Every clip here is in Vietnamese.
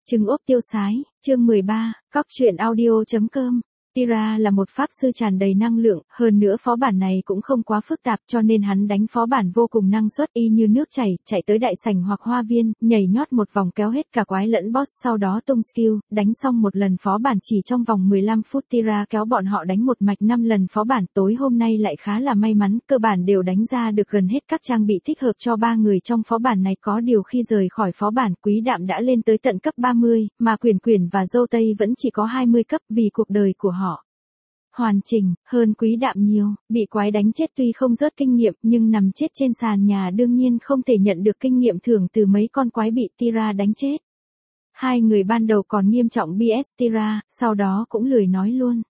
Trứng ốp tiêu sái, chương 13, Cóc truyện audio.com. Tira là một pháp sư tràn đầy năng lượng, hơn nữa phó bản này cũng không quá phức tạp cho nên hắn đánh phó bản vô cùng năng suất y như nước chảy, chạy tới đại sảnh hoặc hoa viên, nhảy nhót một vòng kéo hết cả quái lẫn boss sau đó tung skill, đánh xong một lần phó bản chỉ trong vòng 15 phút Tira kéo bọn họ đánh một mạch 5 lần phó bản tối hôm nay lại khá là may mắn, cơ bản đều đánh ra được gần hết các trang bị thích hợp cho 3 người trong phó bản này có điều khi rời khỏi phó bản Quý Đạm đã lên tới tận cấp 30, mà Quyển và Dâu Tây vẫn chỉ có 20 cấp vì cuộc đời của họ hoàn chỉnh, hơn Quý Đạm nhiều, bị quái đánh chết tuy không rớt kinh nghiệm nhưng nằm chết trên sàn nhà đương nhiên không thể nhận được kinh nghiệm thưởng từ mấy con quái bị Tira đánh chết. Hai người ban đầu còn nghiêm trọng BS Tira, sau đó cũng lười nói luôn.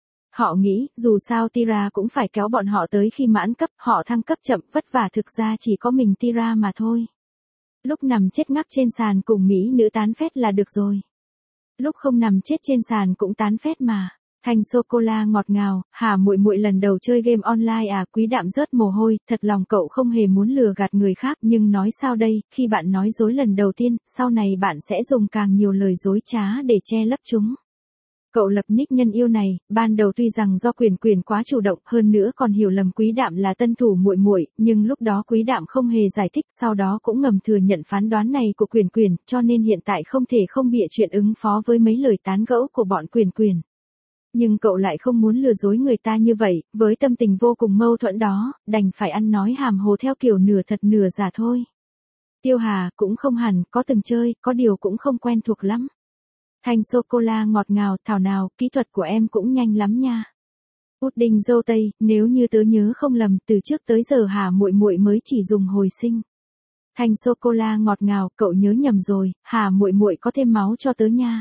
Họ nghĩ, dù sao Tira cũng phải kéo bọn họ tới khi mãn cấp, họ thăng cấp chậm vất vả thực ra chỉ có mình Tira mà thôi. Lúc nằm chết ngáp trên sàn cùng mỹ nữ tán phét là được rồi. Lúc không nằm chết trên sàn cũng tán phét mà. Thanh sô-cô-la ngọt ngào, hả muội muội lần đầu chơi game online à? Quý Đạm rớt mồ hôi, thật lòng cậu không hề muốn lừa gạt người khác nhưng nói sao đây, khi bạn nói dối lần đầu tiên, sau này bạn sẽ dùng càng nhiều lời dối trá để che lấp chúng. Cậu lập nick nhân yêu này, ban đầu tuy rằng do Quyển quá chủ động hơn nữa còn hiểu lầm Quý Đạm là tân thủ muội muội, nhưng lúc đó Quý Đạm không hề giải thích sau đó cũng ngầm thừa nhận phán đoán này của Quyển cho nên hiện tại không thể không bịa chuyện ứng phó với mấy lời tán gẫu của bọn Quyển. Nhưng cậu lại không muốn lừa dối người ta như vậy, với tâm tình vô cùng mâu thuẫn đó, đành phải ăn nói hàm hồ theo kiểu nửa thật nửa giả thôi. Tiêu Hà cũng không hẳn, có từng chơi, có điều cũng không quen thuộc lắm. Thanh sô-cô-la ngọt ngào, thảo nào, kỹ thuật của em cũng nhanh lắm nha. Pudding Dâu Tây, nếu như tớ nhớ không lầm, từ trước tới giờ Hà muội muội mới chỉ dùng hồi sinh. Thanh sô-cô-la ngọt ngào, cậu nhớ nhầm rồi, Hà muội muội có thêm máu cho tớ nha.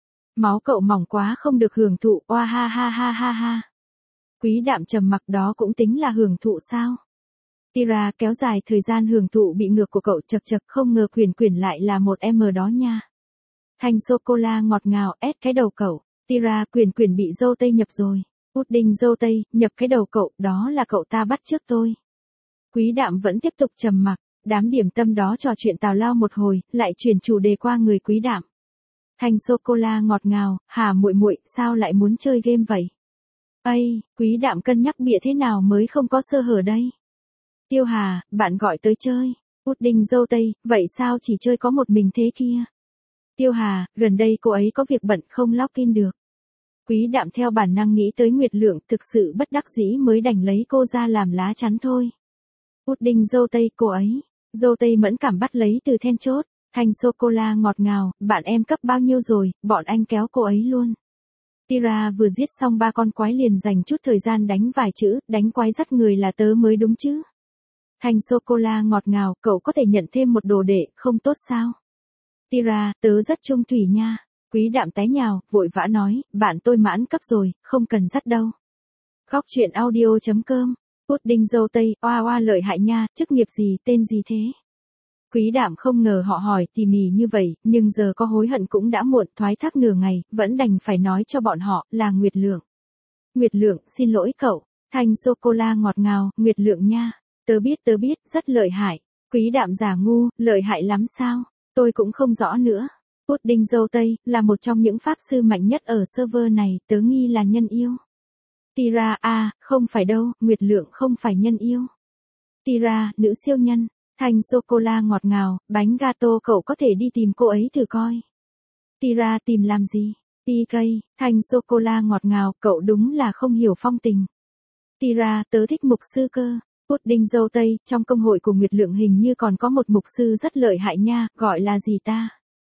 Máu cậu mỏng quá không được hưởng thụ, oa ha ha ha ha ha. Quý Đạm trầm mặc, đó cũng tính là hưởng thụ sao? Tira kéo dài thời gian hưởng thụ bị ngược của cậu, chật chật, không ngờ Quyển lại là một M đó nha. Thanh sô-cô-la ngọt ngào, ép cái đầu cậu. Tira, Quyển bị Dâu Tây nhập rồi. Pudding Dâu Tây, nhập cái đầu cậu, đó là cậu ta bắt trước tôi. Quý Đạm vẫn tiếp tục trầm mặc, đám điểm tâm đó trò chuyện tào lao một hồi, lại chuyển chủ đề qua người Quý Đạm. Thanh sô-cô-la ngọt ngào, Hà muội muội, sao lại muốn chơi game vậy? Ây, Quý Đạm cân nhắc bịa thế nào mới không có sơ hở đây? Tiêu Hà, bạn gọi tới chơi. Pudding Dâu Tây, vậy sao chỉ chơi có một mình thế kia? Tiêu Hà, gần đây cô ấy có việc bận không login được. Quý Đạm theo bản năng nghĩ tới Nguyệt Lượng, thực sự bất đắc dĩ mới đành lấy cô ra làm lá chắn thôi. Pudding Dâu Tây, cô ấy. Dâu Tây mẫn cảm bắt lấy từ then chốt. Thanh sô-cô-la ngọt ngào, bạn em cấp bao nhiêu rồi, bọn anh kéo cô ấy luôn. Tira vừa giết xong 3 con quái liền dành chút thời gian đánh vài chữ, đánh quái dắt người là tớ mới đúng chứ. Thanh sô-cô-la ngọt ngào, cậu có thể nhận thêm một đồ đệ, không tốt sao? Tira, tớ rất trung thủy nha. Quý Đạm tái nhào, vội vã nói, bạn tôi mãn cấp rồi, không cần dắt đâu. Cóc truyện audio.com. Pudding Dâu Tây, oa oa lợi hại nha, chức nghiệp gì, tên gì thế? Quý Đạm không ngờ họ hỏi tỉ mỉ như vậy, nhưng giờ có hối hận cũng đã muộn, thoái thác nửa ngày, vẫn đành phải nói cho bọn họ, là Nguyệt Lượng. Nguyệt Lượng, xin lỗi cậu. Thanh sô-cô-la ngọt ngào, Nguyệt Lượng nha. Tớ biết, rất lợi hại. Quý Đạm giả ngu, lợi hại lắm sao? Tôi cũng không rõ nữa. Pudding Dâu Tây, là một trong những pháp sư mạnh nhất ở server này, tớ nghi là nhân yêu. Tira, không phải đâu, Nguyệt Lượng không phải nhân yêu. Tira, nữ siêu nhân. Thanh sô-cô-la ngọt ngào, bánh gato, cậu có thể đi tìm cô ấy thử coi. Tira, tìm làm gì? TK, Thanh sô-cô-la ngọt ngào, cậu đúng là không hiểu phong tình. Tira, tớ thích mục sư cơ. Pudding Dâu Tây, trong công hội của Nguyệt Lượng hình như còn có một mục sư rất lợi hại nha, gọi là gì ta?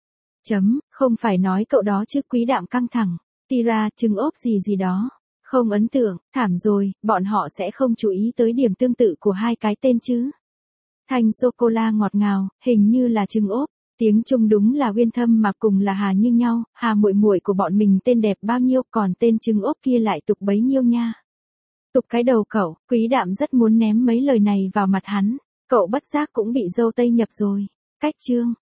Không phải nói cậu đó chứ. Quý Đạm căng thẳng. Tira, trứng ốp gì đó. Không ấn tượng, thảm rồi, bọn họ sẽ không chú ý tới điểm tương tự của hai cái tên chứ. Thanh sô-cô-la ngọt ngào, hình như là trứng ốp, tiếng Trung đúng là uyên thâm mà cùng là Hà như nhau, Hà muội muội của bọn mình tên đẹp bao nhiêu, còn tên trứng ốp kia lại tục bấy nhiêu nha. Tục cái đầu cậu, Quý Đạm rất muốn ném mấy lời này vào mặt hắn, cậu bất giác cũng bị Dâu Tây nhập rồi. Cách chương